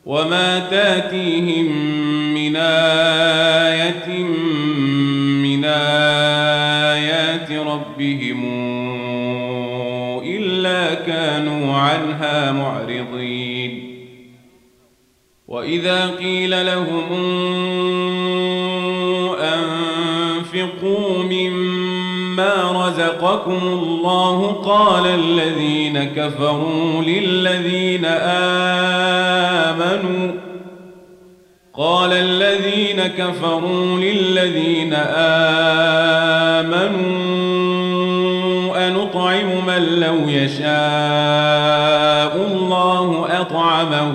وما تاتيهم من آية من آيات ربهم إلا كانوا عنها معرضين. وإذا قيل لهم أنفقوا مما رزقكم الله قال الذين كفروا للذين آمنوا أنطعم من لو يشاء الله أطعمه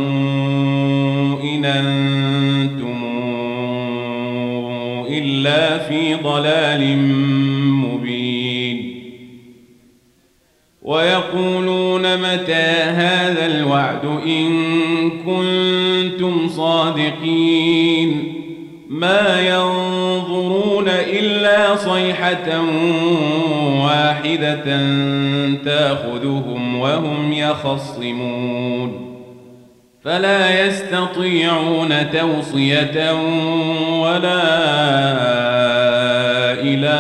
إن أنتم إلا في ضلال مبين. ويقولون متى هذا الوعد إن كنتم صادقين ما ينظرون إلا صيحة واحدة تأخذهم وهم يخصمون فلا يستطيعون توصية ولا إلى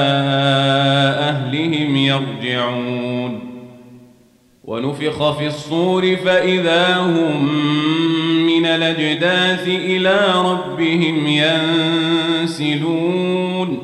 أهلهم يرجعون. ونفخ في الصور فإذا هم من الأجداث إلى ربهم ينسلون.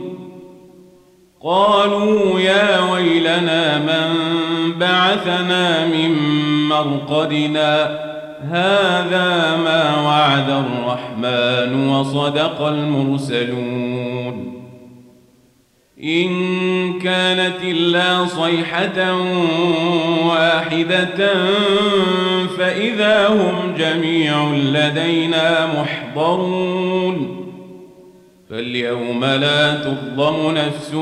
قالوا يا ويلنا من بعثنا من مرقدنا هذا ما وعد الرحمن وصدق المرسلون. إن كانت إلا صيحة واحدة فإذا هم جميع لدينا محضرون. فاليوم لا تظلم نفس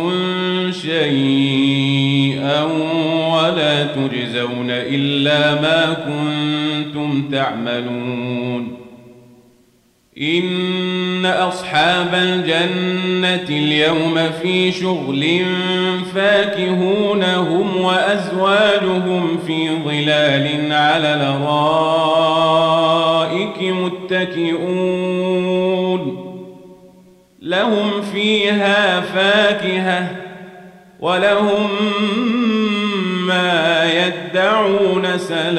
شيئا ولا تجزون إلا ما كنتم تعملون. إن أصحاب الجنة اليوم في شغل فاكهون هم وأزواجهم في ظلال على الأرائك متكئون لهم فيها فاكهة ولهم ما يدعون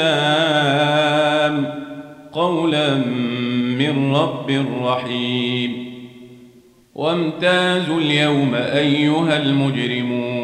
سلام قولا من رب رحيم. وامتازوا اليوم أيها المجرمون